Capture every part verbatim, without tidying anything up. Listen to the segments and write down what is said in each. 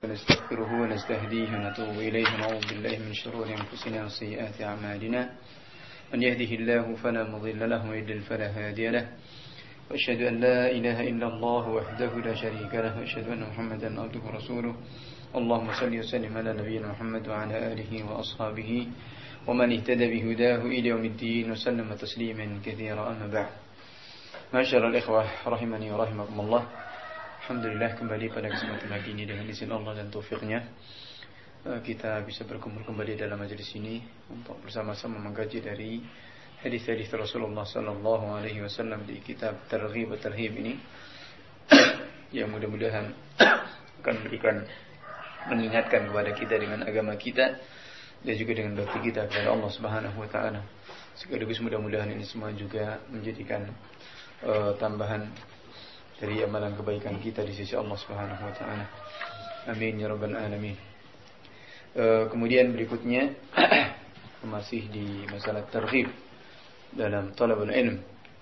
ونستغفره ونستهديه ونتوب إليه ونعوذ بالله من شرور أنفسنا وسيئات أعمالنا من يهده الله فلا مضل له ويضلل فلا هادي له وأشهد أن لا إله إلا الله وحده لا شريك له وأشهد أن محمدا عبده ورسوله اللهم صل وسلم على نبينا محمد وعلى آله وأصحابه ومن اهتدى بهداه إلى يوم الدين وسلم تسليما كثيرا أما بعد. Masyaallah ikhwah rahimani wa rahimakumullah. Alhamdulillah kembali pada kesempatan pagi ini dengan izin Allah dan taufiknya kita bisa berkumpul kembali dalam majelis ini untuk bersama-sama mengkaji dari hadis-hadis Rasulullah sallallahu alaihi wasallam di kitab Targhib wa Tarhib ini yang mudah-mudahan akan memberikan mengingatkan kepada kita dengan agama kita dan juga dengan bakti kita kepada Allah Subhanahu wa taala. Sekaligus mudah-mudahan ini semua juga menjadikan uh, tambahan dari amalan kebaikan kita di sisi Allah Subhanahu wa taala. Amin ya rabbal alamin. Uh, kemudian berikutnya masih di masalah targhib dalam talabul ilm,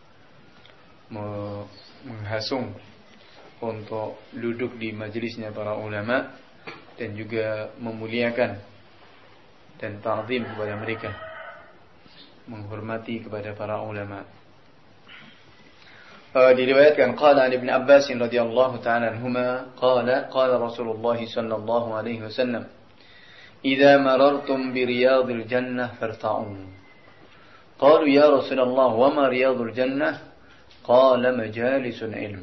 menghasung untuk duduk di majelisnya para ulama dan juga memuliakan dan ta'zim kepada mereka, menghormati kepada para ulama. Uh, diriwayatkan qala Ibn Abbas radhiyallahu ta'ala anhuma qala qala Rasulullah sallallahu alaihi wasallam idza marartum bi riyadil jannah farta'u qalu ya Rasulullah wa ma riyadul jannah qala majalisul ilm.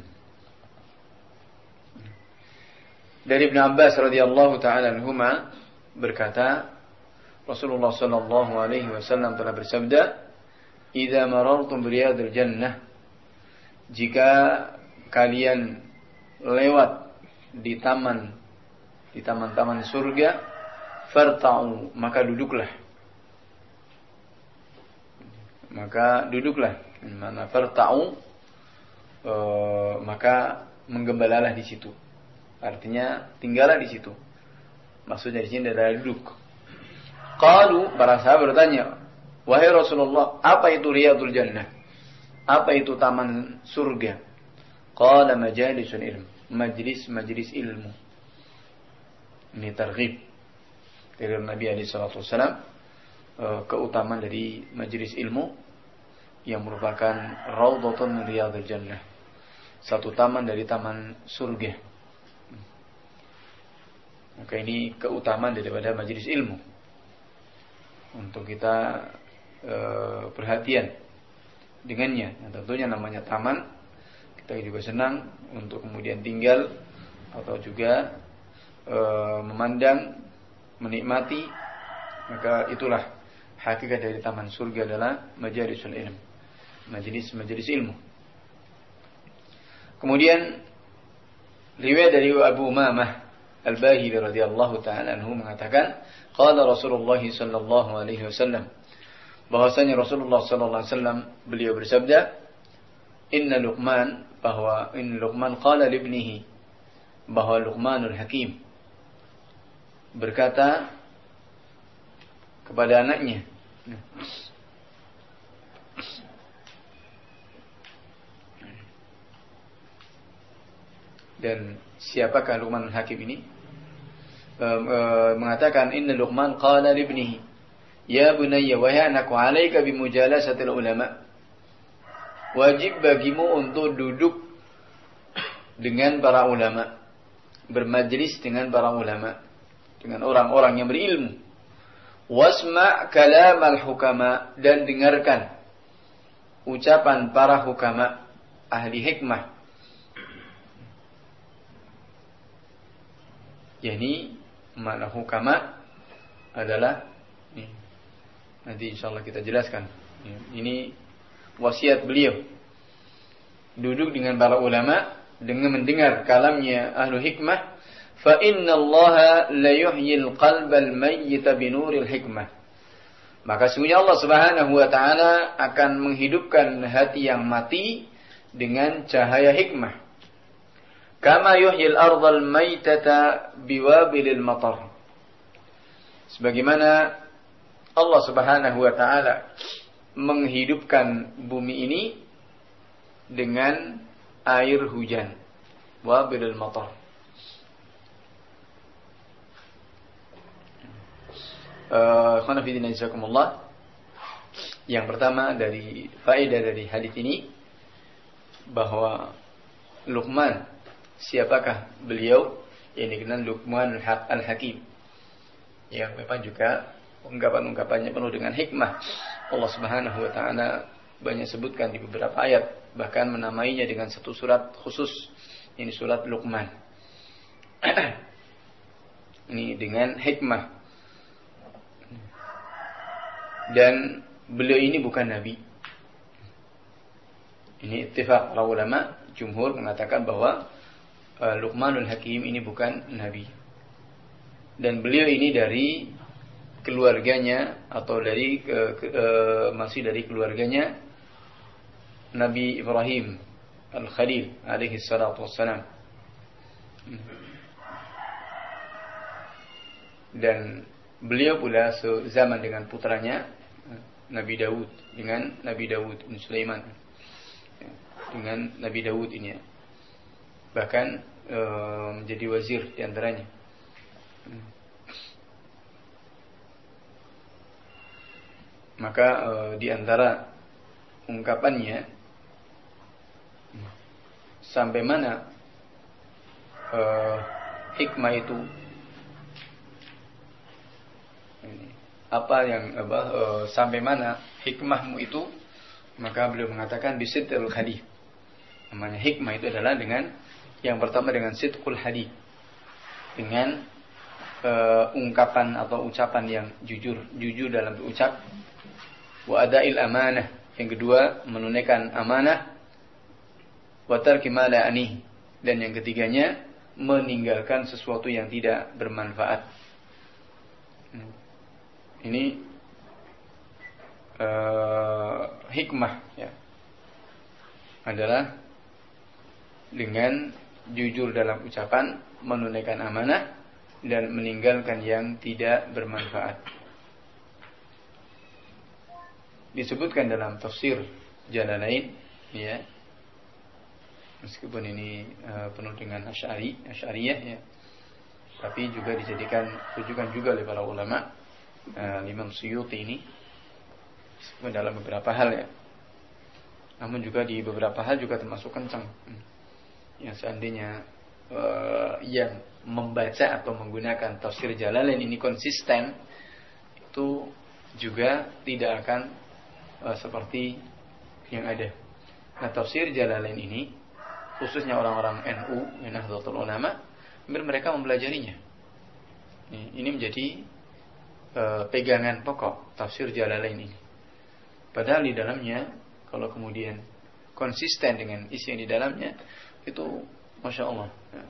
Dari Ibn Abbas radhiyallahu ta'ala anhuma berkata Rasulullah sallallahu alaihi wasallam telah bersabda, "Idza marartum bi riyadil jannah," jika kalian lewat di taman di taman-taman surga, farta'u, maka duduklah. Maka duduklah. Mana farta'u e, maka menggembalalah di situ. Artinya tinggallah di situ. Maksudnya di sini adalah duduk. Qalu, para sahabat bertanya, wahai Rasulullah, apa itu riyadul jannah? Apa itu taman surga? Qala majalisul ilm, majlis-majlis ilmu. Ini targhib dari Nabi alaihi salatu wasallam, keutamaan dari majlis ilmu yang merupakan raudhatun min riyadil jannah, satu taman dari taman surga. Maka ini keutamaan daripada majlis ilmu untuk kita e, perhatian dengannya. Yang tentunya namanya taman, kita juga senang untuk kemudian tinggal atau juga e, memandang, menikmati. Maka itulah hakikat dari taman surga adalah majalisul ilm, majelis-majelis ilmu. Kemudian riwayat dari Abu Umamah Al-Bahili radhiyallahu ta'ala anhu mengatakan, qala Rasulullah sallallahu alaihi wasallam, bahwasanya Rasulullah sallallahu alaihi wasallam beliau bersabda, inna Luqman, bahwa in Luqman qala li ibnihi, bahwa Luqmanul Hakim berkata kepada anaknya, dan siapakah Luqmanul Hakim ini? E, e, mengatakan inna Luqman qala li ibnihi, ya bunayya, wahai anakku, alaika bimujalasatil ulama, wajib bagimu untuk duduk dengan para ulama, bermajlis dengan para ulama, dengan orang-orang yang berilmu. Wasma' kalamal hukama, dan dengarkan ucapan para hukama, ahli hikmah. Yani makna hukama adalah ini, nanti insyaallah kita jelaskan. Ini wasiat beliau, duduk dengan para ulama dengan mendengar kalamnya ahlu hikmah. Fa inna Allah la yuhyil qalbal mayyita binuril hikmah, maka sesungguhnya Allah Subhanahu wa taala akan menghidupkan hati yang mati dengan cahaya hikmah. Kama yuhyil ardhal maytata biwabilil matar, sebagaimana Allah Subhanahu wa taala menghidupkan bumi ini dengan air hujan, wabilil matar. uh, yang pertama dari faedah dari hadis ini bahwa Luqman, siapakah beliau? Yang dikenal Luqman al-Hakim. Yang memang juga ungkapan-ungkapannya penuh dengan hikmah. Allah Subhanahu wa taala banyak sebutkan di beberapa ayat, bahkan menamainya dengan satu surat khusus. Ini surat Luqman. Ini dengan hikmah. Dan beliau ini bukan nabi. Ini ittifaq para ulama, jumhur mengatakan bahwa uh, Luqmanul Hakim ini bukan nabi. Dan beliau ini dari keluarganya atau dari ke, ke, uh, masih dari keluarganya Nabi Ibrahim Al-Khalil alaihi salatu wassalam. Dan beliau pula sezaman dengan putranya Nabi Daud, dengan Nabi Daud bin Sulaiman, dengan Nabi Daud ini, bahkan e, menjadi wazir di antaranya. Maka e, di antara ungkapannya, sampai mana e, hikmah itu, apa yang apa, e, sampai mana hikmahmu itu, maka beliau mengatakan bisidqil hadith. Namanya hikmah itu adalah dengan yang pertama dengan sidqul hadith, dengan e, ungkapan atau ucapan yang jujur, jujur dalam berucap. Wa adail amanah, yang kedua menunaikan amanah. Wa tarki ma la anih, dan yang ketiganya meninggalkan sesuatu yang tidak bermanfaat. Ini uh, hikmah ya, adalah dengan jujur dalam ucapan, menunaikan amanah, dan meninggalkan yang tidak bermanfaat. Disebutkan dalam tafsir Jalalain ya, meskipun ini uh, penuh dengan asy'ari, asy'ariyah ya, tapi juga dijadikan rujukan juga oleh para ulama. Uh, Imam Suyuti ini dalam beberapa hal ya, namun juga di beberapa hal juga termasuk kencang. Yang seandainya uh, yang membaca atau menggunakan tafsir Jalalain ini konsisten, itu juga tidak akan uh, seperti yang ada. Nah, tafsir Jalalain ini khususnya orang-orang N U, Nahdlatul Ulama, mereka mempelajarinya. Ini menjadi Uh, pegangan pokok tafsir Jalalain ini. Padahal di dalamnya, kalau kemudian konsisten dengan isi yang di dalamnya, itu masya Allah ya,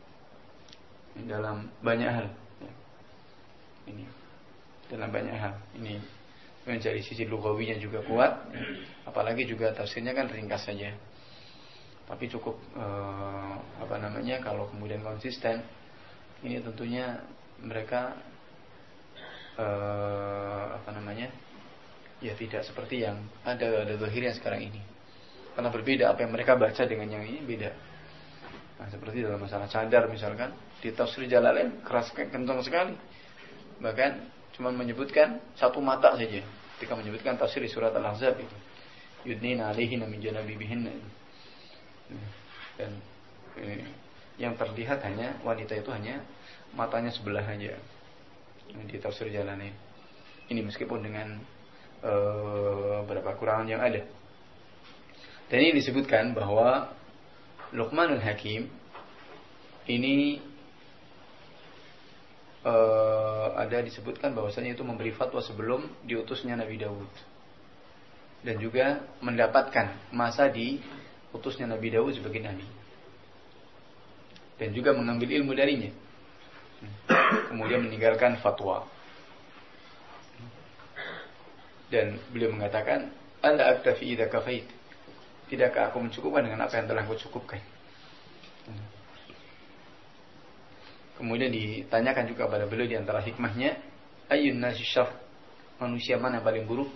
dalam banyak hal ya. Ini dalam banyak hal ini mencari sisi lugawinya juga kuat ya. Apalagi juga tafsirnya kan ringkas saja, tapi cukup uh, apa namanya, kalau kemudian konsisten, ini tentunya mereka Uh, apa namanya, ya tidak seperti yang ada ada zahirnya sekarang ini, karena berbeda apa yang mereka baca dengan yang ini beda. Nah, seperti dalam masalah cadar misalkan, di tafsir Jalalain keras kencang sekali, bahkan cuma menyebutkan satu mata saja ketika menyebutkan tafsir di surat Al-Ahzab itu, yudnina alaihinna min jalabibihinna, dan eh, yang terlihat hanya wanita itu hanya matanya sebelah saja di tafsir Jalalain ini, meskipun dengan uh, beberapa kekurangan yang ada. Dan ini disebutkan bahwa Luqmanul Hakim ini uh, ada disebutkan bahwasanya itu memberi fatwa sebelum diutusnya Nabi Daud, dan juga mendapatkan masa diutusnya Nabi Daud sebagai nabi, dan juga mengambil ilmu darinya, kemudian meninggalkan fatwa. Dan beliau mengatakan, "Ala aktafi idza kafait." Tidakkah aku mencukupkan dengan apa yang telah aku cukupkan? Kemudian ditanyakan juga pada beliau di antara hikmahnya, ayyun nasi syarr, manusia mana yang paling buruk?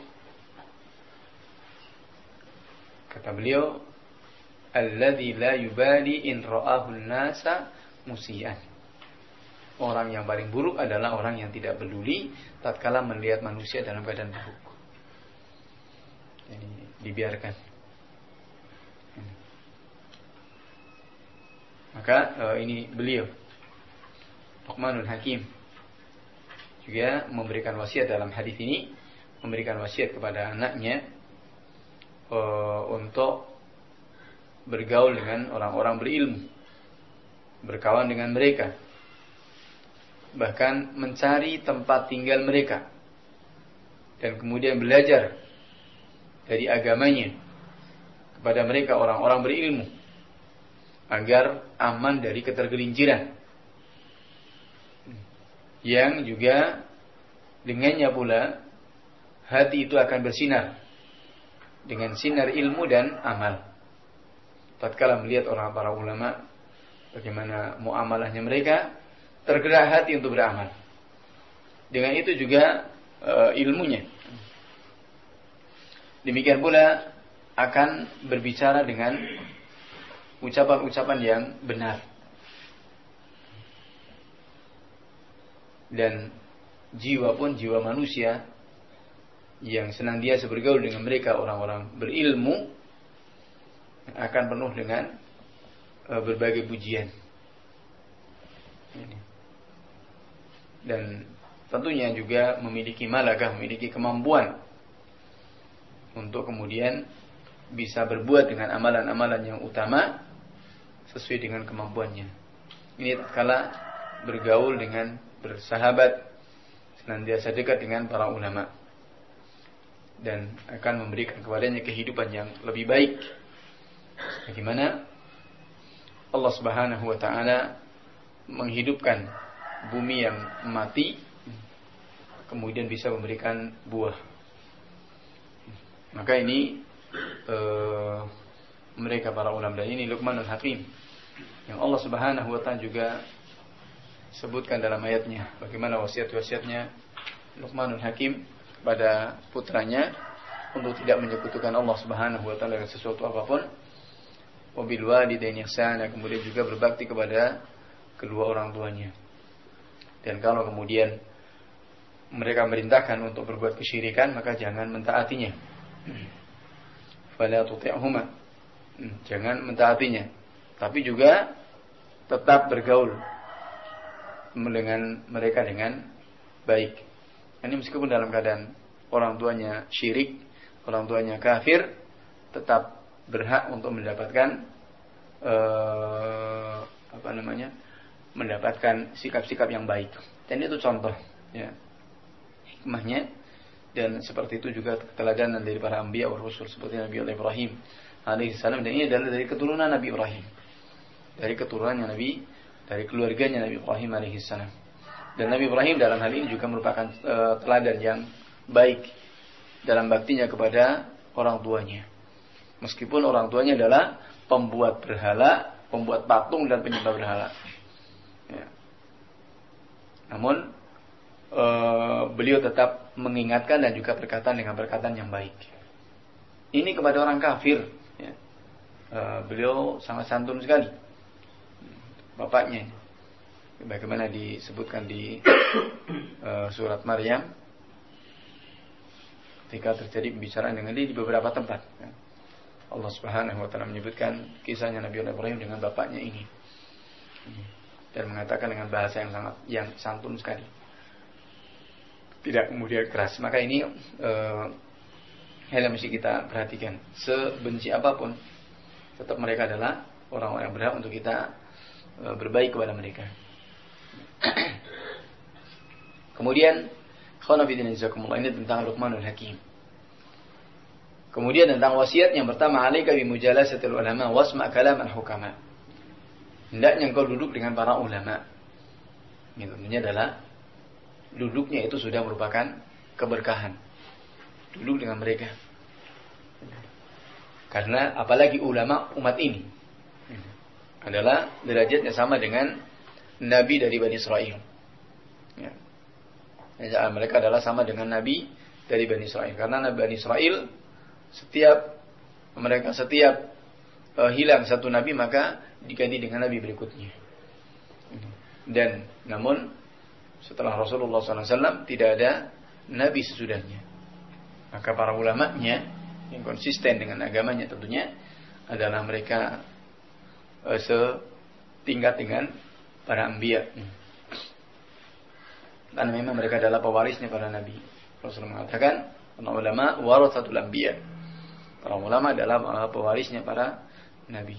Kata beliau, alladzi la yubali in ra'ahu an-nasa musian. orang yang paling buruk adalah orang yang tidak peduli tatkala melihat manusia dalam keadaan buruk. Jadi dibiarkan. Maka uh, ini beliau Luqmanul Hakim juga memberikan wasiat dalam hadis ini, memberikan wasiat kepada anaknya uh, untuk bergaul dengan orang-orang berilmu, berkawan dengan mereka, bahkan mencari tempat tinggal mereka, dan kemudian belajar dari agamanya kepada mereka orang-orang berilmu, agar aman dari ketergelinciran, yang juga dengannya pula hati itu akan bersinar dengan sinar ilmu dan amal. Tatkala melihat orang para ulama, bagaimana muamalahnya mereka, tergerak hati untuk beramal. Dengan itu juga e, ilmunya. Demikian pula akan berbicara dengan ucapan-ucapan yang benar. Dan jiwa pun jiwa manusia yang senantiasa bergaul dengan mereka orang-orang berilmu akan penuh dengan uh, berbagai pujian. Dan tentunya juga memiliki malakah, memiliki kemampuan untuk kemudian bisa berbuat dengan amalan-amalan yang utama sesuai dengan kemampuannya. Ini tatkala bergaul dengan, bersahabat, senantiasa dekat dengan para ulama, dan akan memberikan kepadanya kehidupan yang lebih baik. Bagaimana Allah Subhanahu wa taala menghidupkan bumi yang mati, kemudian bisa memberikan buah. Maka ini uh, mereka para ulama, dan ini Luqmanul Hakim yang Allah Subhanahu wa taala juga sebutkan dalam ayatnya, bagaimana wasiat-wasiatnya Luqmanul Hakim kepada putranya untuk tidak menyekutukan Allah Subhanahu wa taala dengan sesuatu apapun. Wabil walidaini ihsana, kemudian juga berbakti kepada kedua orang tuanya. Dan kalau kemudian mereka merintahkan untuk berbuat kesyirikan, maka jangan mentaatinya. Fala tuti'huma, jangan mentaatinya, tapi juga tetap bergaul dengan mereka dengan baik. Ini meskipun dalam keadaan orang tuanya syirik, orang tuanya kafir, tetap berhak untuk mendapatkan eh, apa namanya, mendapatkan sikap-sikap yang baik. Dan itu contoh, ya, hikmahnya. Dan seperti itu juga keteladanan dari para anbiya wa rasul, seperti Nabi Ibrahim alaihissalam. Dan ini adalah dari keturunan Nabi Ibrahim, dari keturunannya Nabi, dari keluarganya Nabi Ibrahim alaihissalam. Dan Nabi Ibrahim dalam hal ini juga merupakan uh, teladan yang baik dalam baktinya kepada orang tuanya. Meskipun orang tuanya adalah pembuat berhala, pembuat patung dan penyembah berhala. Ya. Namun uh, beliau tetap mengingatkan dan juga berkata dengan perkataan yang baik. Ini kepada orang kafir, ya. uh, beliau sangat santun sekali. Bapaknya, bagaimana disebutkan di uh, surat Maryam, ketika terjadi pembicaraan dengan dia di beberapa tempat, ya. Allah Subhanahu wa taala menyebutkan kisahnya Nabi Ibrahim dengan bapaknya ini, dan mengatakan dengan bahasa yang sangat yang santun sekali, tidak kemudian keras. Maka ini uh, hal yang mesti kita perhatikan. Sebenci apapun, tetap mereka adalah orang-orang yang berhak untuk kita berbaik kepada mereka. Kemudian khonafidin jazakumullah, ini tentang Luqmanul Hakim. Kemudian tentang wasiat yang pertama, alaika bi mujalasatil ulama wasma' kalaman hukama. Hendaknya engkau duduk dengan para ulama. Ini tentunya adalah duduknya itu sudah merupakan keberkahan. Duduk dengan mereka. Karena apalagi ulama umat ini adalah derajatnya sama dengan Nabi dari Bani Israel. Ya. Ya, mereka adalah sama dengan Nabi dari Bani Israel. Karena Nabi Bani Israel, setiap mereka setiap uh, hilang satu Nabi, maka diganti dengan Nabi berikutnya. Dan namun setelah Rasulullah shallallahu alaihi wasallam tidak ada nabi sesudahnya. Maka para ulamanya yang konsisten dengan agamanya tentunya adalah mereka uh, setingkat dengan para anbiya. Karena memang mereka adalah pewarisnya para nabi. Rasulullah mengatakan, para ulama waratsatul anbiya. Para ulama adalah pewarisnya para nabi.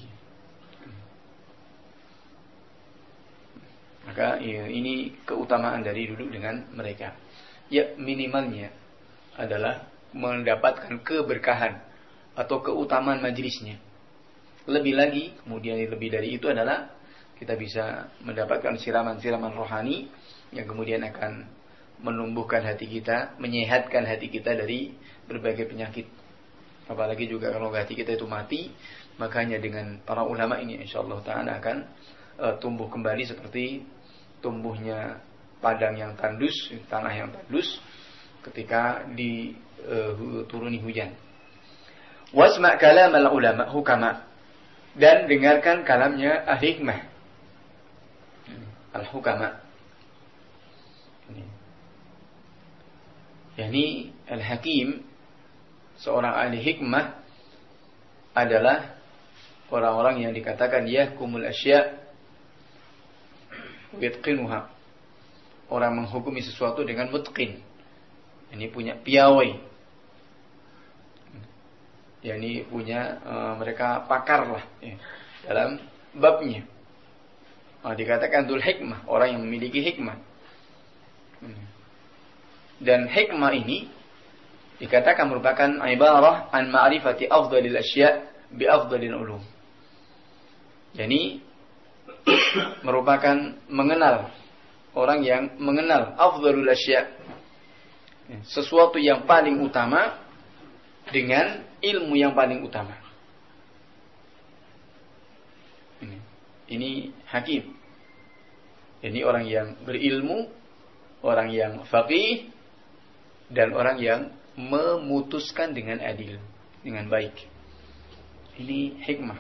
Maka ya, ini keutamaan dari duduk dengan mereka. Ya, minimalnya adalah mendapatkan keberkahan atau keutamaan majelisnya. Lebih lagi, kemudian lebih dari itu adalah kita bisa mendapatkan siraman-siraman rohani yang kemudian akan menumbuhkan hati kita, menyehatkan hati kita dari berbagai penyakit. Apalagi juga kalau hati kita itu mati, makanya dengan para ulama ini insyaallah ta'ala akan uh, tumbuh kembali seperti tumbuhnya padang yang tandus, tanah yang tandus ketika dituruni uh, hujan. Wasma' kalam al-ulama hukama, dan dengarkan kalamnya ahli hikmah, al-hukama. Yani al-hakim, seorang ahli hikmah adalah orang-orang yang dikatakan yahkumul asya' yatqinuha. Orang menghukumi sesuatu dengan mutqin. Ini punya piawai. Yani punya uh, mereka pakar lah ya, dalam babnya. Nah, dikatakan dzul hikmah, orang yang memiliki hikmah. Dan hikmah ini dikatakan merupakan ibarah an ma'rifati afdalil asya' bi afdalil ulum. Yani merupakan mengenal, orang yang mengenal afdalul asya', sesuatu yang paling utama dengan ilmu yang paling utama. Ini, ini hakim. Ini orang yang berilmu, orang yang faqih, dan orang yang memutuskan dengan adil, dengan baik. Ini hikmah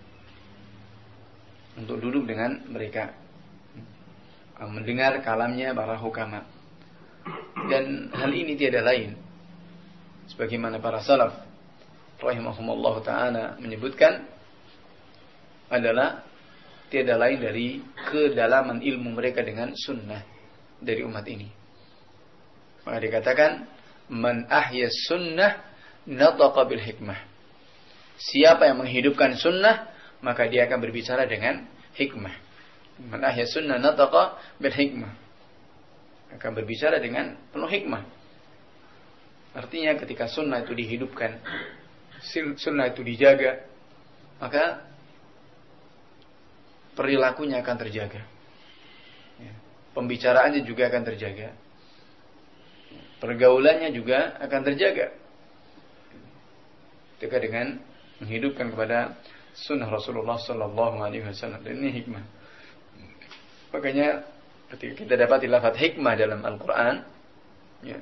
untuk duduk dengan mereka, mendengar kalamnya para hukama. Dan hal ini tiada lain, sebagaimana para salaf rahimahumullah ta'ala menyebutkan, adalah tiada lain dari kedalaman ilmu mereka dengan sunnah dari umat ini. Maka dikatakan man ahya sunnah nataqa bil hikmah. Siapa yang menghidupkan sunnah, maka dia akan berbicara dengan hikmah. Man ahya sunnah nataqa bil hikmah, akan berbicara dengan penuh hikmah. Artinya ketika sunnah itu dihidupkan, sunnah itu dijaga, maka perilakunya akan terjaga, pembicaraannya juga akan terjaga, pergaulannya juga akan terjaga, ketika dengan menghidupkan kepada sunnah Rasulullah Sallallahu Alaihi Wasallam. Dan ini hikmah. Makanya ketika kita dapat lafaz hikmah dalam Al-Quran, ya,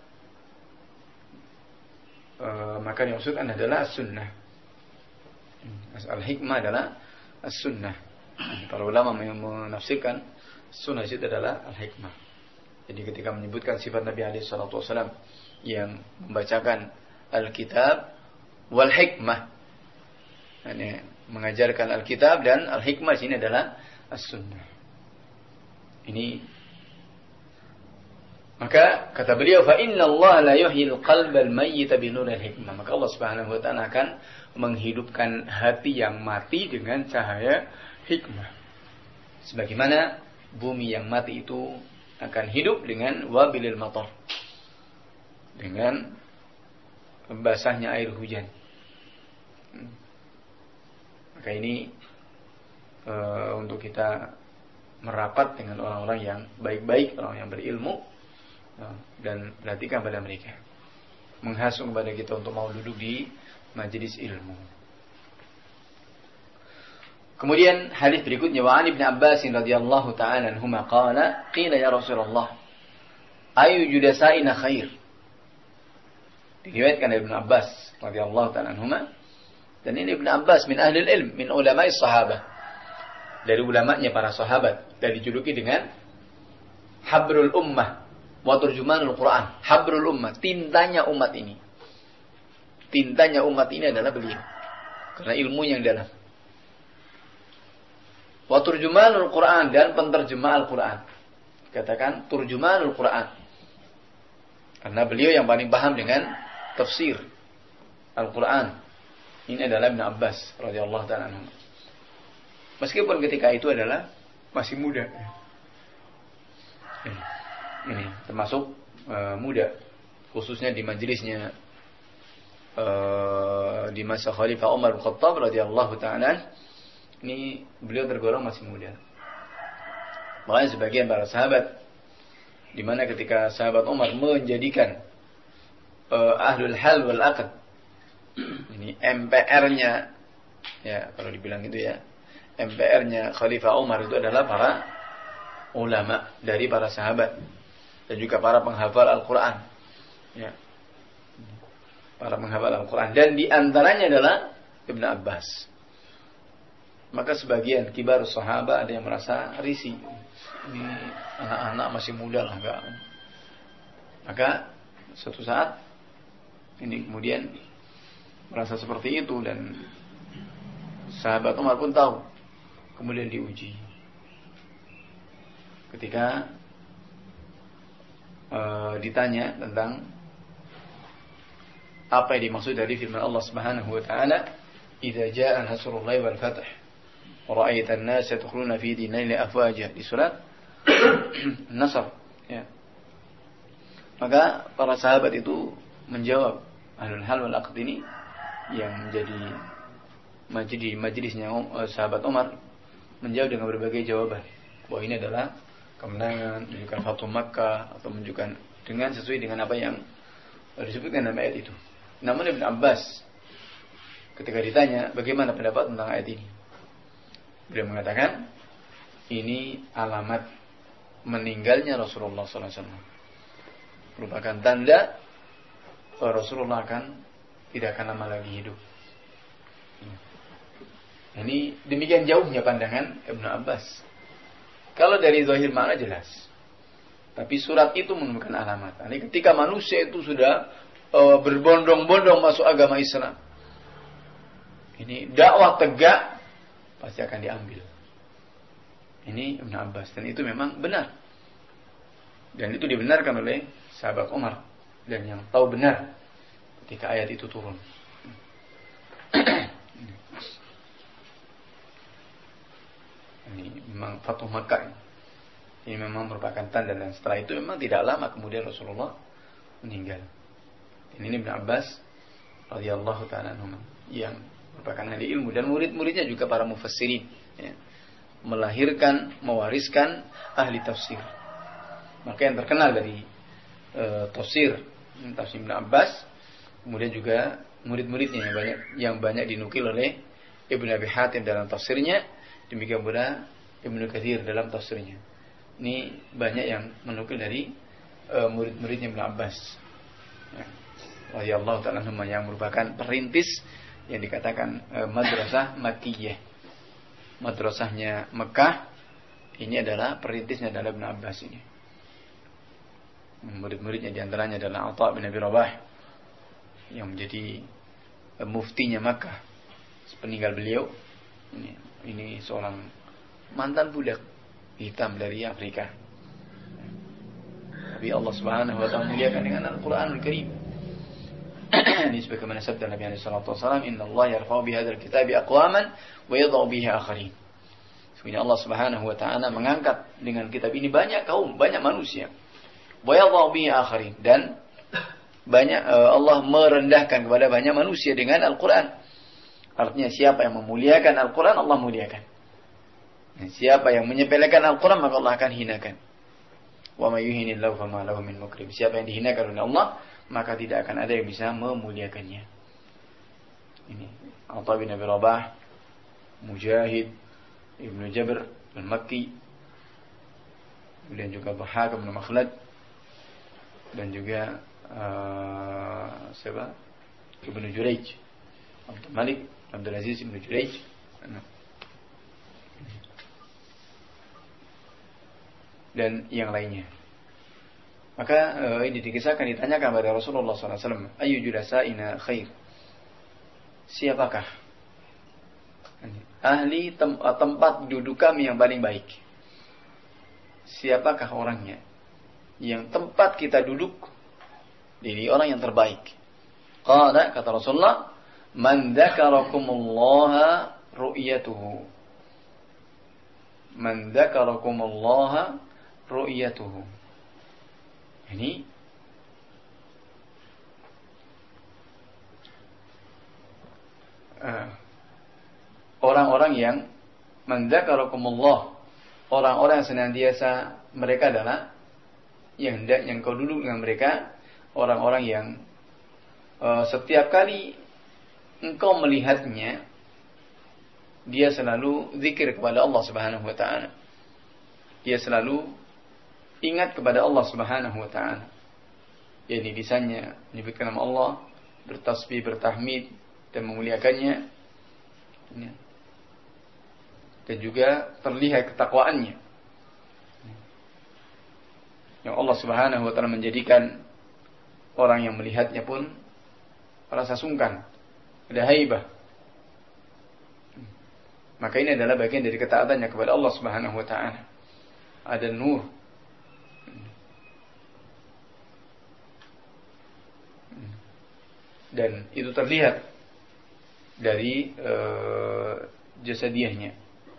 uh, maka yang maksudkan adalah as-sunnah. Al-hikmah adalah as-sunnah. Para ulama menafsirkan sunnah itu adalah al-hikmah. Jadi ketika menyebutkan sifat Nabi alaihi salatu wasallam yang membacakan Alkitab wal hikmah, yani mengajarkan Alkitab dan al-hikmah, ini adalah as-sunnah. Ini maka kata beliau, fa inna Allah la yuhyil qalbal mayyit bi nuril hikmah. Maka Allah Subhanahu wa taala akan menghidupkan hati yang mati dengan cahaya hikmah. Sebagaimana bumi yang mati itu akan hidup dengan wabilil matar, dengan basahnya air hujan. Maka ini e, untuk kita merapat dengan orang-orang yang baik-baik, orang yang berilmu, e, dan perhatikan pada mereka, menghasung kepada kita untuk mau duduk di majelis ilmu. Kemudian hadis berikutnya, wa an Ibnu Abbas radhiyallahu ta'ala anhuma qala qila ya Rasulullah ayu judasaina khair. Diriwayatkan dari Ibnu Abbas radhiyallahu ta'ala anhuma, dan ini Ibnu Abbas min ahli ilm, min ulama'i sahabah, dari ulamanya para sahabat dan dijuluki dengan Habrul Ummah wa Turjumanul Quran. Habrul Ummah, tintanya umat ini. Tintanya umat ini adalah beliau. Karena ilmu yang dalam. Wa Turjumanul Quran, dan penterjemah Al-Quran. Katakan Turjumanul Quran. Karena beliau yang paling paham dengan tafsir Al-Quran. Ini adalah Ibn Abbas radhiyallahu ta'ala anhu. Meskipun ketika itu adalah masih muda. Ini, ini termasuk uh, muda, khususnya di majelisnya uh, di masa Khalifah Umar bin Khattab radhiyallahu ta'ala. Ini beliau tergolong masih muda. Makanya sebagian para sahabat, di mana ketika sahabat Umar menjadikan uh, ahlul hal wal aqd, ini M P R-nya, ya kalau dibilang itu ya, M P R-nya Khalifah Umar itu adalah para ulama dari para sahabat dan juga para penghafal Al-Quran, ya, para penghafal Al-Quran, dan di antaranya adalah Ibn Abbas. Maka sebagian kibar sahabat ada yang merasa risih, ini anak-anak masih muda lah, enggak. Maka suatu saat ini kemudian merasa seperti itu, dan sahabat Umar pun tahu. Kemudian diuji ketika uh, ditanya tentang apa yang dimaksud dari firman Allah Subhanahu wa taala, "Idza jaa nasrullahi wal fath wa ra'aita an-nasa yadkhuluna fi dinillahi afwaja," di surat Nasr, ya. Maka para sahabat itu menjawab, ahlul hal wal aqd ini yang menjadi majlis majlisnya sahabat Umar, menjawab dengan berbagai jawaban bahwa ini adalah kemenangan, menunjukkan Fatu Makkah, atau menunjukkan dengan sesuai dengan apa yang disebutkan dalam ayat itu. Namun Ibn Abbas ketika ditanya bagaimana pendapat tentang ayat ini, beliau mengatakan ini alamat meninggalnya Rasulullah sallallahu alaihi wasallam, merupakan tanda bahwa Rasulullah akan tidak akan lama lagi hidup. Ini demikian jauhnya pandangan Ibn Abbas. Kalau dari zahir makna jelas, tapi surat itu menunjukkan alamat. Ini ketika manusia itu sudah uh, berbondong-bondong masuk agama Islam, ini dakwah tegak pasti akan diambil. Ini Ibn Abbas, dan itu memang benar, dan itu dibenarkan oleh sahabat Umar, dan yang tahu benar ketika ayat itu turun. Ini memang Fatuh Makkah. Ini memang merupakan tanda, dan setelah itu memang tidak lama kemudian Rasulullah meninggal. Dan ini Ibn Abbas radhiyallahu ta'ala anhu yang merupakan ahli ilmu, dan murid-muridnya juga para mufassirin, ya, melahirkan, mewariskan ahli tafsir. Maka yang terkenal dari e, tafsir tafsir Ibn Abbas, kemudian juga murid-muridnya yang banyak yang banyak dinukil oleh Ibnu Abi Hatim dalam tafsirnya, demikian pula Ibnu Katsir dalam tafsirnya. Ini banyak yang menukil dari e, murid-muridnya Ibn Abbas, ya, radhiyallahu ta'ala anhum, yang merupakan perintis yang dikatakan e, madrasah Makkiyah. Madrasahnya Mekah ini adalah perintisnya adalah Ibn Abbas ini. Murid-muridnya diantaranya adalah Atha bin Abi Rabah yang menjadi e, muftinya Makkah sepeninggal beliau. Ini, ini seorang mantan budak hitam dari Afrika, tapi Allah Subhanahu wa ta'ala muliakan dengan Al-Qur'anul Karim. Ini sebagaimana sabda Nabi sallallahu alaihi wasallam, "Inna Allah yarfa'u bihadzal kitabi aqwaman wa yadh'u bihi akharin." Sesungguhnya Allah Subhanahu wa ta'ala mengangkat dengan kitab ini banyak kaum, banyak manusia. Wa yadh'u bihi akharin, dan banyak Allah merendahkan kepada banyak manusia dengan Al-Qur'an. Artinya siapa yang memuliakan Al-Qur'an, Allah muliakan. Dan siapa yang menyepelekan Al-Qur'an, maka Allah akan hinakan. Wa may yuhinillahu fama lahu min mukrim. Siapa yang dihinakan oleh Allah, maka tidak akan ada yang bisa memuliakannya. Ini Atha bin Abi Rabah, Mujahid, Ibnu Jabr al-Makki, kemudian juga Dhahhak bin Makhlad, dan juga uh, siapa? Ibnu Jurayj, Abdul Malik Abdul Aziz Ibnu Jurayj. dan yang lainnya. Maka uh, ini dikisahkan ditanyakan kepada Rasulullah sallallahu alaihi wasallam, ayu julasaina khair? Siapakah ahli tem- tempat duduk kami yang paling baik? Siapakah orangnya yang tempat kita duduk jadi orang yang terbaik? Qala, kata Rasulullah, man dzakarakumullah ru'yatuhu. Man dzakarakumullah ru'yatuhu. Ini uh, orang-orang yang man dzakarakumullah, orang-orang yang senantiasa mereka adalah yang hendak yang kau duduk dengan mereka, orang-orang yang uh, setiap kali engkau melihatnya dia selalu zikir kepada Allah Subhanahu wa taala. Dia selalu ingat kepada Allah Subhanahu wa taala. Yani lisannya menyebutkan nama Allah, bertasbih, bertahmid dan memuliakannya. Dan juga terlihat ketakwaannya. Yang Allah Subhanahu wa taala menjadikan orang yang melihatnya pun merasa sungkan, ada haibah. Maka ini adalah bagian dari ketaatannya kepada Allah Subhanahu wa taala. Ada nur. Dan itu terlihat dari uh, jasadiahnya.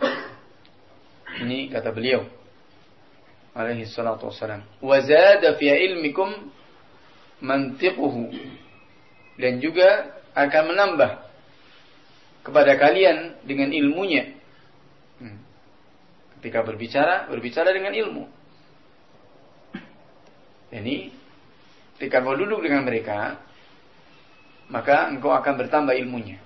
Ini kata beliau alaihi salatu wassalam. Wa zada fi ilmikum mantiquhu. Dan juga akan menambah kepada kalian dengan ilmunya. Hmm. Ketika berbicara, berbicara dengan ilmu. Ini ketika kau duduk dengan mereka, maka engkau akan bertambah ilmunya.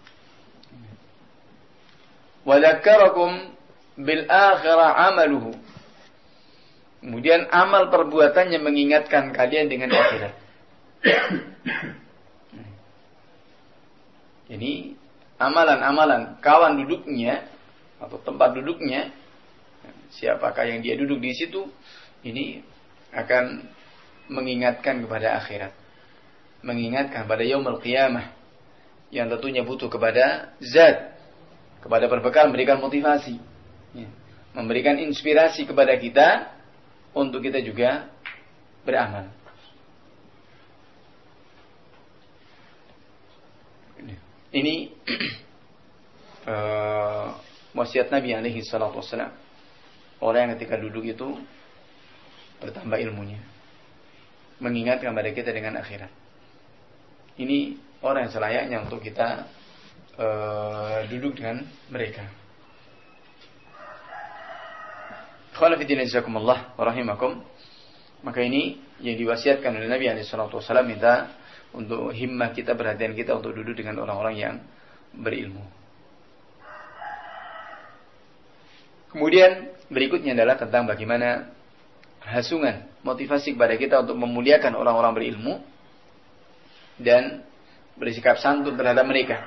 Wa dzakarakum bil akhirah amaluhu. Kemudian amal perbuatannya mengingatkan kalian dengan akhirat. Jadi amalan-amalan kawan duduknya atau tempat duduknya, siapakah yang dia duduk di situ, ini akan mengingatkan kepada akhirat, mengingatkan pada yaumul qiyamah, yang tentunya butuh kepada zat, kepada perbekal, memberikan motivasi, memberikan inspirasi kepada kita untuk kita juga beramal. Ini uh, wasiat Nabi alaihi salatu wassalam. Orang yang ketika duduk itu bertambah ilmunya, mengingatkan kepada kita dengan akhirat. Ini orang yang selayaknya untuk kita uh, duduk dengan mereka. Khana fiddin jazakumullah wa rahimakum. Maka ini yang diwasiatkan oleh Nabi alaihi salatu wassalam, minta untuk himmah kita, perhatian kita untuk duduk dengan orang-orang yang berilmu. Kemudian berikutnya adalah tentang bagaimana hasungan, motivasi kepada kita untuk memuliakan orang-orang berilmu dan bersikap santun terhadap mereka.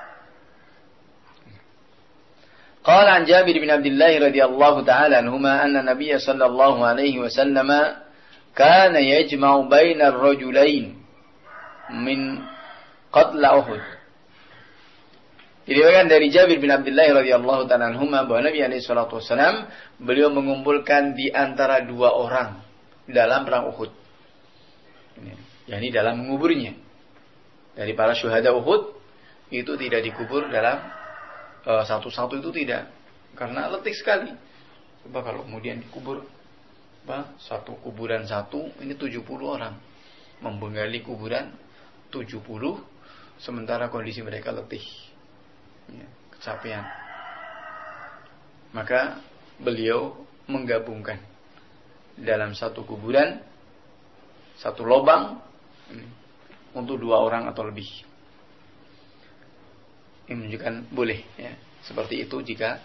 Qala an Jabir bin Abdullah radhiyallahu ta'ala anhuma anna Nabiy sallallahu alaihi wasallam kana yajma'u baina ar-rajulain min qatla Uhud. Diriwayatkan dari Jabir bin Abdullah radhiyallahu ta'ala anhuma bahwa Nabi alaihi salatu wasallam beliau mengumpulkan di antara dua orang dalam perang Uhud. yakni dalam menguburnya. Dari para syuhada Uhud itu tidak dikubur dalam uh, satu-satu, itu tidak, karena letih sekali. Coba kalau kemudian dikubur apa, satu kuburan satu, ini tujuh puluh orang menggali kuburan tujuh puluh, sementara kondisi mereka letih, ya, kecapean. Maka beliau menggabungkan dalam satu kuburan, satu lubang ini, untuk dua orang atau lebih. Ini menunjukkan boleh, ya, seperti itu jika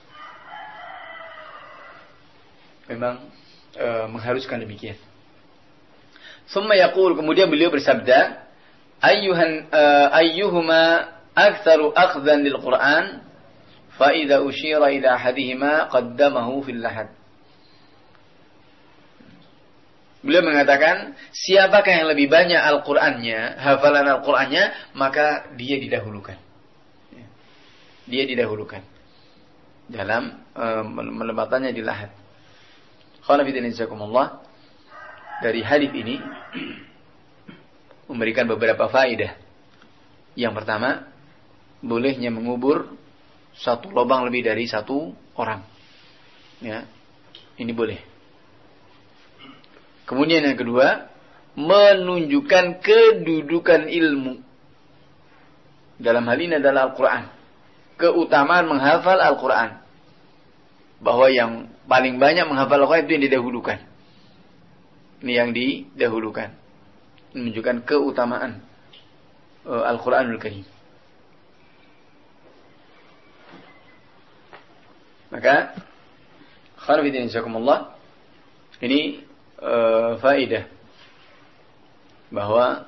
memang e, mengharuskan demikian. Summa yaqul, kemudian beliau bersabda, ayyuhan uh, ayyuhuma aktsaru akhdhan lil Qur'an fa idza ushira ila ahadihima qaddamahu fil lahad. Beliau mengatakan, siapakah yang lebih banyak Al-Qur'annya, hafalan Al-Qur'annya, maka dia didahulukan. Dia didahulukan dalam uh, melempatannya di lahat. Khawanabidininsakumullah, dari hadis ini memberikan beberapa faedah. Yang pertama, bolehnya mengubur satu lubang lebih dari satu orang. Ya, ini boleh. Kemudian yang kedua, menunjukkan kedudukan ilmu. Dalam hal ini adalah Al-Quran. Keutamaan menghafal Al-Quran. Bahwa yang paling banyak menghafal Al-Quran itu yang didahulukan. Ini yang didahulukan. Menunjukkan keutamaan uh, Al-Quranul Karim. Maka, kharifidin insyaakumullah, ini uh, faedah bahwa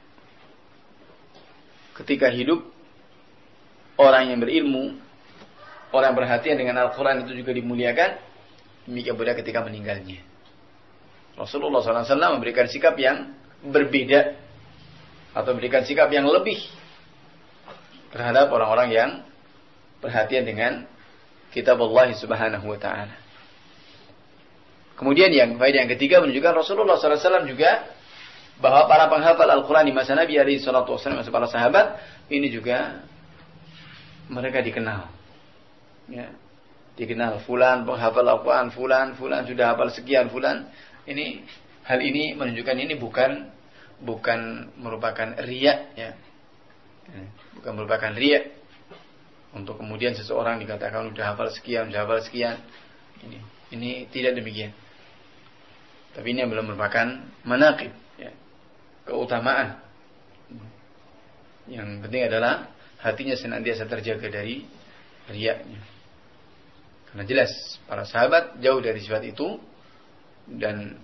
ketika hidup orang yang berilmu, orang yang perhatian dengan Al-Quran itu juga dimuliakan, demikian pula ketika meninggalnya. Rasulullah shallallahu alaihi wasallam memberikan sikap yang berbeda atau memberikan sikap yang lebih terhadap orang-orang yang perhatian dengan kitab Allah subhanahu wa ta'ala. Kemudian yang faedah yang ketiga menunjukkan Rasulullah shallallahu alaihi wasallam juga bahwa para penghafal Al-Quran di masa Nabi alaihi salatu wasallam, masa para sahabat, ini juga mereka dikenal. Ya, dikenal fulan penghafal Al-Quran, fulan, fulan sudah hafal sekian, fulan. Ini hal ini menunjukkan ini bukan bukan merupakan riya, ya. Bukan merupakan riya. Untuk kemudian seseorang dikatakan sudah hafal sekian, sudah hafal sekian. Ini ini tidak demikian. Tapi ini belum merupakan manaqib, ya. Keutamaan. Yang penting adalah hatinya senantiasa terjaga dari riyanya. Karena jelas para sahabat jauh dari sifat itu dan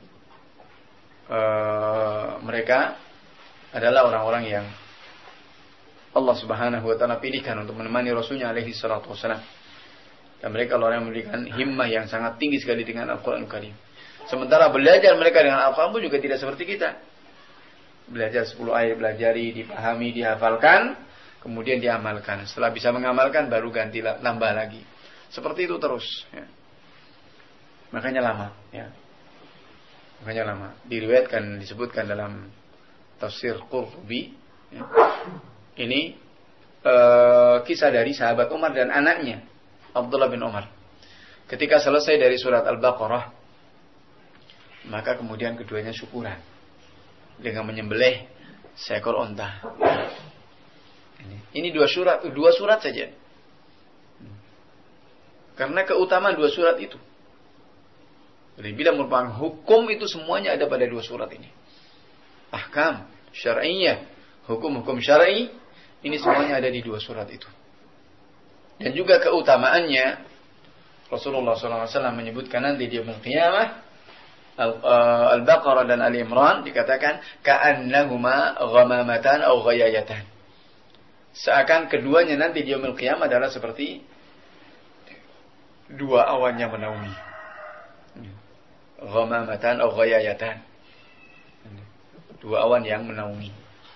uh, mereka adalah orang-orang yang Allah Subhanahu wa taala pilihkan untuk menemani Rasulnya alaihi salatu wasallam. Dan mereka orang yang memberikan himmah yang sangat tinggi sekali dengan Al-Qur'an Karim. Sementara belajar mereka dengan Al-Qur'an pun juga tidak seperti kita. Belajar sepuluh ayat, belajari, dipahami, dihafalkan, kemudian diamalkan. Setelah bisa mengamalkan baru ganti nambah lagi. Seperti itu terus, ya. Makanya lama, ya. Makanya lama. Diriwayatkan, disebutkan dalam tafsir Qurtubi, ya. Ini uh, kisah dari sahabat Umar dan anaknya Abdullah bin Umar. Ketika selesai dari surat Al-Baqarah, maka kemudian keduanya syukuran dengan menyembelih seekor onta. Ini, ini dua surat, dua surat saja. Karena keutamaan dua surat itu. Jadi bila merupakan hukum itu semuanya ada pada dua surat ini. Ahkam syar'iyyah, hukum-hukum syar'i, ini semuanya ada di dua surat itu. Dan juga keutamaannya, Rasulullah shallallahu alaihi wasallam menyebutkan nanti di yaumul qiyamah, Al-Baqarah dan Al-Imran dikatakan ka'annahuma ghamamatan aw ghayayatan. Seakan keduanya nanti di yaumul qiyamah adalah seperti dua awan yang menaungi. Ghamamatan aw ghayayatan. Dua awan yang menaungi.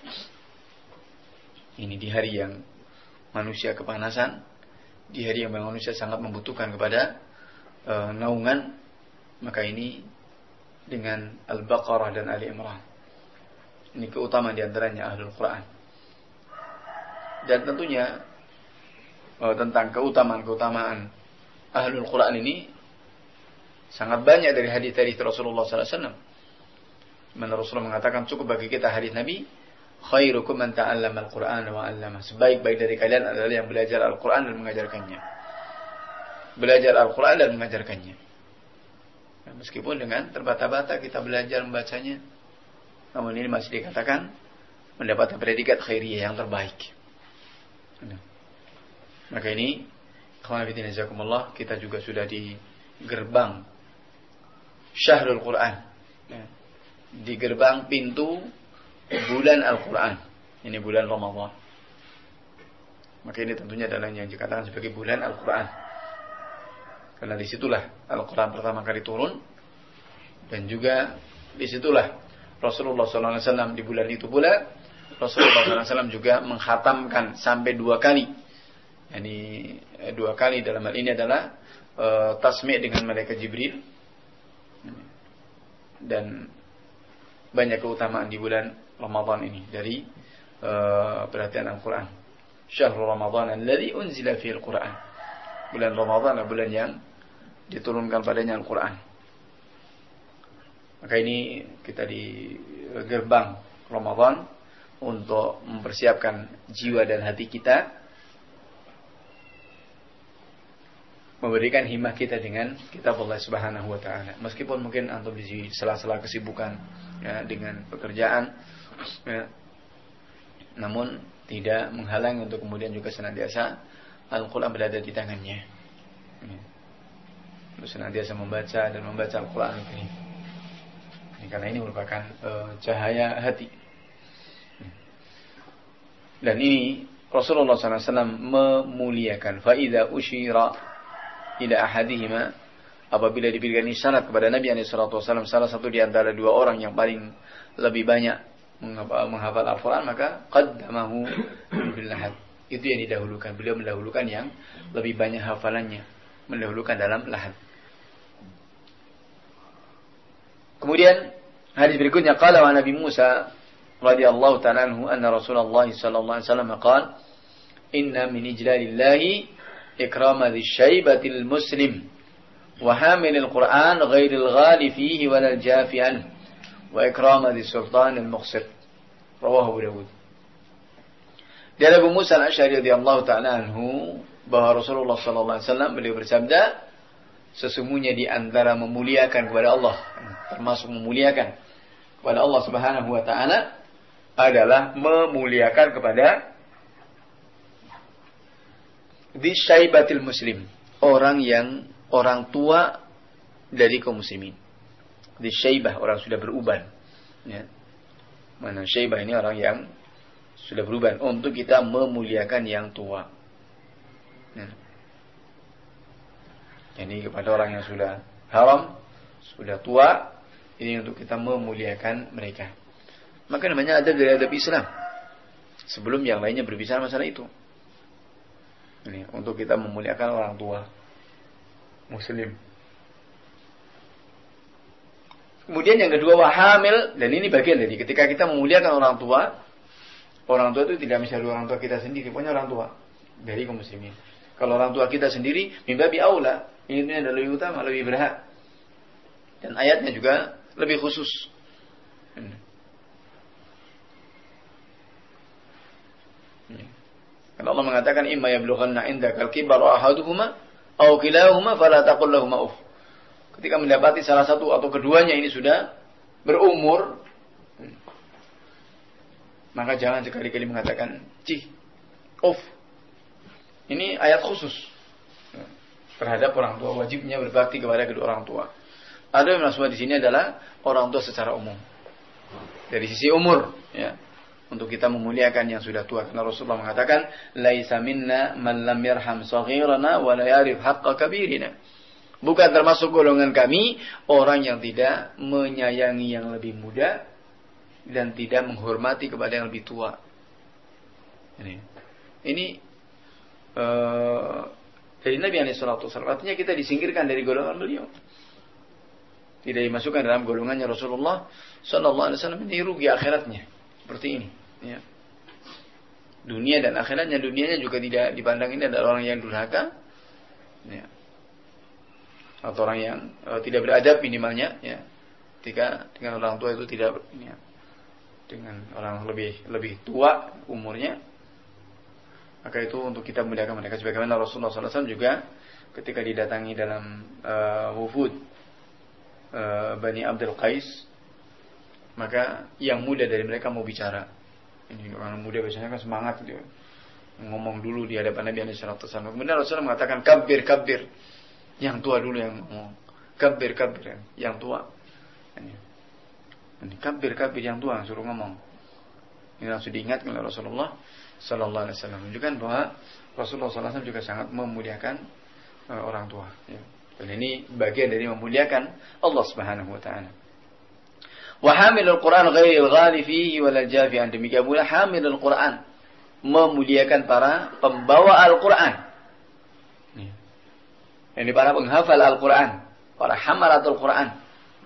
Ini di hari yang manusia kepanasan, di hari yang manusia sangat membutuhkan kepada uh, naungan, maka ini dengan Al-Baqarah dan Ali Imran. Ini keutamaan diantaranya Ahlul Quran. Dan tentunya uh, tentang keutamaan-keutamaan Ahlul Quran ini sangat banyak dari hadis-hadis Rasulullah sallallahu alaihi wasallam. Mana Rasulullah mengatakan cukup bagi kita hadis Nabi, khairukum man ta'allama al-Qur'ana wa 'allama. Sebaik-baik dari kalian adalah yang belajar Al-Qur'an dan mengajarkannya. Belajar Al-Qur'an dan mengajarkannya. Nah, meskipun dengan terbata-bata kita belajar membacanya, namun ini masih dikatakan mendapatkan predikat khairiyah yang terbaik. Nah, maka ini, ikhwan fillah jazakumullah, kita juga sudah di gerbang Syahrul Quran, ya, di gerbang pintu bulan Al-Quran. Ini bulan Ramadan. Maka ini tentunya adalah yang dikatakan sebagai bulan Al-Quran. Karena disitulah Al-Quran pertama kali turun. Dan juga disitulah Rasulullah shallallahu alaihi wasallam di bulan itu pula Rasulullah shallallahu alaihi wasallam juga menghatamkan sampai dua kali. Yani dua kali dalam hal ini adalah e, tasmi' dengan malaikat Jibril. Dan banyak keutamaan di bulan Ramadan ini dari e, perhatian Al-Quran. Syahrul Ramadan alladzi unzila fihi Al-Quran. Bulan Ramadan adalah bulan yang diturunkan padanya Al-Quran. Maka ini kita di gerbang Ramadan untuk mempersiapkan jiwa dan hati kita, memberikan himmah kita dengan kitab Allah Subhanahu wa taala. Meskipun mungkin antum di sela-sela kesibukan ya, dengan pekerjaan ya, namun tidak menghalangi untuk kemudian juga senantiasa Al-Qur'an berada di tangannya. Ya. Untuk senantiasa membaca dan membaca Al-Qur'an ini. Ini karena ini merupakan uh, cahaya hati. Dan ini Rasulullah shallallahu alaihi wasallam memuliakan. Fa'idha ushira ila ahadihima, apabila diberikan isyarat kepada Nabi shallallahu alaihi wasallam salah satu di antara dua orang yang paling lebih banyak menghafal Al-Quran, maka qaddamahu bil lahad. Itu yang didahulukan. Beliau mendahulukan yang lebih banyak hafalannya, mendahulukan dalam lahad. Kemudian hadis berikutnya qala wa Nabi Musa radhiyallahu ta'ala anhu anna Rasulullah sallallahu alaihi wasallam qala inna min ijlalillahi ikrama dzsyaibatil muslim wa hamilil Qur'an ghairil ghali fihi walal jafi'an wa ikrama dzsultanil muqsit. Rawahu Abu Dawud. Dari Abu Musa Al-Asy'ari radhiyallahu ta'ala anhu bahwa Rasulullah sallallahu alaihi wasallam beliau bersabda, sesungguhnya di antara memuliakan kepada Allah, termasuk memuliakan kepada Allah Subhanahu wa taala adalah memuliakan kepada disyaibatil muslim, orang yang orang tua dari kaum muslimin. Disyaibah orang sudah beruban, ya. Mana syaibah ini orang yang sudah beruban, untuk kita memuliakan yang tua. Ya. Jadi kepada orang yang sudah haram, sudah tua, ini untuk kita memuliakan mereka. Maka namanya adab dari adab Islam. Sebelum yang lainnya berbicara masalah itu. Ini untuk kita memuliakan orang tua Muslim. Kemudian yang kedua wahamil, dan ini bagian dari ketika kita memuliakan orang tua. Orang tua itu tidak misalnya orang tua kita sendiri, pokoknya orang tua dari kaum muslimin. Kalau orang tua kita sendiri, mimbabi aula, ini adalah lebih utama, lebih berhak. Dan ayatnya juga lebih khusus. Karena Allah mengatakan imma yablughanna indakal kibara ahaduhuma aw kilahuma fala taqul lahumā uff. Ketika mendapati salah satu atau keduanya ini sudah berumur, maka jangan sekali-kali mengatakan cih, uff. Ini ayat khusus terhadap orang tua, wajibnya berbakti kepada kedua orang tua. Ada yang maksud di sini adalah orang tua secara umum. Dari sisi umur, ya. Untuk kita memuliakan yang sudah tua. Karena Rasulullah mengatakan, laisa minna man lam yarham saghirana wa la yarif haqqa kabirina. Bukan termasuk golongan kami orang yang tidak menyayangi yang lebih muda dan tidak menghormati kepada yang lebih tua. Ini, ini uh, dari Nabi alaihi salatu wasallam. Artinya kita disingkirkan dari golongan beliau. Tidak dimasukkan dalam golongannya Rasulullah sallallahu alaihi wasallam. Ini rugi akhiratnya. Seperti ini, ya. Dunia dan akhiratnya, dunianya juga tidak dipandang ini adalah orang yang durhaka, ya. Atau orang yang uh, tidak beradab minimalnya, ya. Ketika dengan orang tua itu tidak, ya. Dengan orang lebih lebih tua umurnya, maka itu untuk kita memuliakan mereka. Sebagaimana Rasulullah sallallahu alaihi wasallam juga ketika didatangi dalam uh, wufud uh, Bani Abdul Qais, maka yang muda dari mereka mau bicara. Ini orang muda biasanya kan semangat dia ngomong dulu di hadapan Nabi alaihi salatu wasallam. Kemudian Rasulullah mengatakan kabir kabir, yang tua dulu yang ngomong. Kabir kabir, yang tua. Ini, ini kabir kabir yang tua suruh ngomong. Ini langsung diingat oleh Rasulullah sallallahu alaihi wasallam, menunjukkan bahwa Rasulullah sallallahu alaihi wasallam juga sangat memuliakan uh, orang tua. Ya. Dan ini bagian dari memuliakan Allah Subhanahu wa taala. Wa hamilul Quran ghairil ghali fihi walal jafi an. Demikian pula hamilul Quran, memuliakan para pembawa Al-Quran. Ini para penghafal Al-Quran, para hamalatul Quran.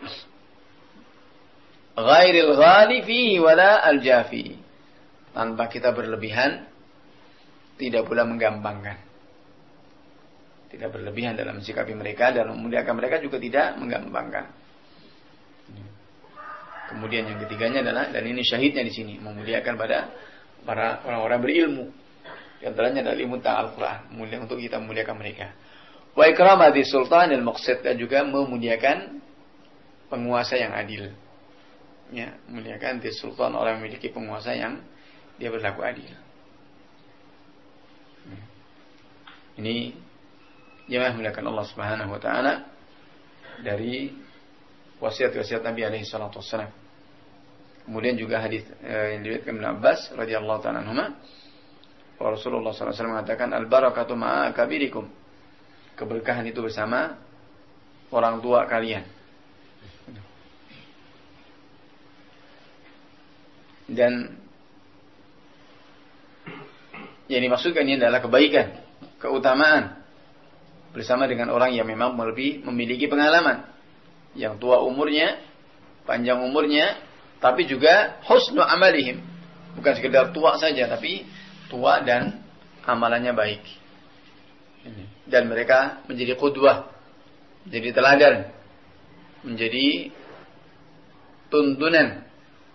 Ghairil ghali fihi wala al-jafi. Tanpa kita berlebihan, tidak pula menggampangkan. Tidak berlebihan dalam sikapi mereka dan memuliakan mereka juga tidak menggampangkan. Kemudian yang ketiganya adalah, dan ini syahidnya di sini, memuliakan pada para orang-orang berilmu. Di antaranya adalah ilmu tentang Al-Quran, mulia untuk kita memuliakan mereka. Wa ikramati sultanil muqsit, dan juga memuliakan penguasa yang adil. Ya, memuliakan di sultan, orang yang memiliki penguasa yang dia berlaku adil. Ini jemaah memuliakan Allah Subhanahu wa taala dari wasiat-wasiat Nabi alaihi salatu wassalam. Kemudian juga hadis eh, yang diriwayatkan Ibnu Abbas radhiyallahu ta'ala anhuma, Rasulullah sallallahu alaihi wasallam mengatakan, al-barakatu ma'a kabirikum. Keberkahan itu bersama orang tua kalian. Dan yang dimaksudkan ini adalah kebaikan, keutamaan bersama dengan orang yang memang lebih memiliki pengalaman, yang tua umurnya, panjang umurnya, tapi juga husnu amalihim. Bukan sekedar tua saja, tapi tua dan amalannya baik. Dan mereka menjadi qudwah, menjadi teladan, menjadi tuntunan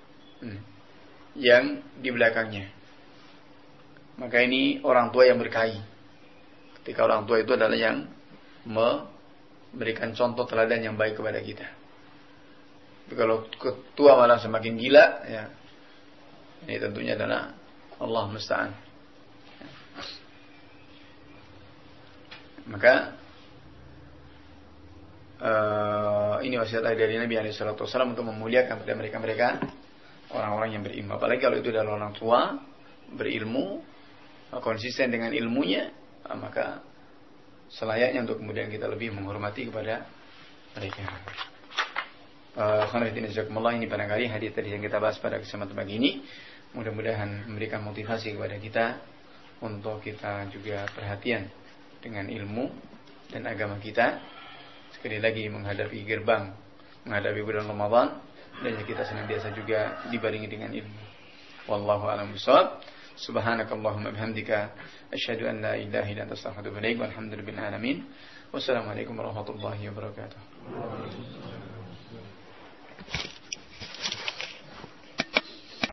yang di belakangnya. Maka ini orang tua yang berkahi. Ketika orang tua itu adalah yang memberikan contoh teladan yang baik kepada kita. Tapi kalau tua malah semakin gila, ya, ini tentunya adalah Allah musta'an. Maka uh, ini wasiat dari Nabi alaihi salatu wasallam untuk memuliakan pada mereka-mereka orang-orang yang berilmu. Apalagi kalau itu adalah orang tua berilmu, konsisten dengan ilmunya, maka selayaknya untuk kemudian kita lebih menghormati kepada mereka. Alhamdulillah, jazakumullah, ini barangkali hadis tadi yang kita bahas pada kesempatan pagi ini, mudah-mudahan memberikan motivasi kepada kita untuk kita juga perhatian dengan ilmu dan agama kita. Sekali lagi menghadapi gerbang, menghadapi bulan Ramadan, dan kita senantiasa juga dibarengi dengan ilmu. Wallahu a'lam bishawab. Subhanakallahumma bihamdika asyhadu an la ilaha illa anta astaghfiruka wa atubu ilaik. Walhamdulillahil alamin. Wassalamualaikum warahmatullahi wabarakatuh.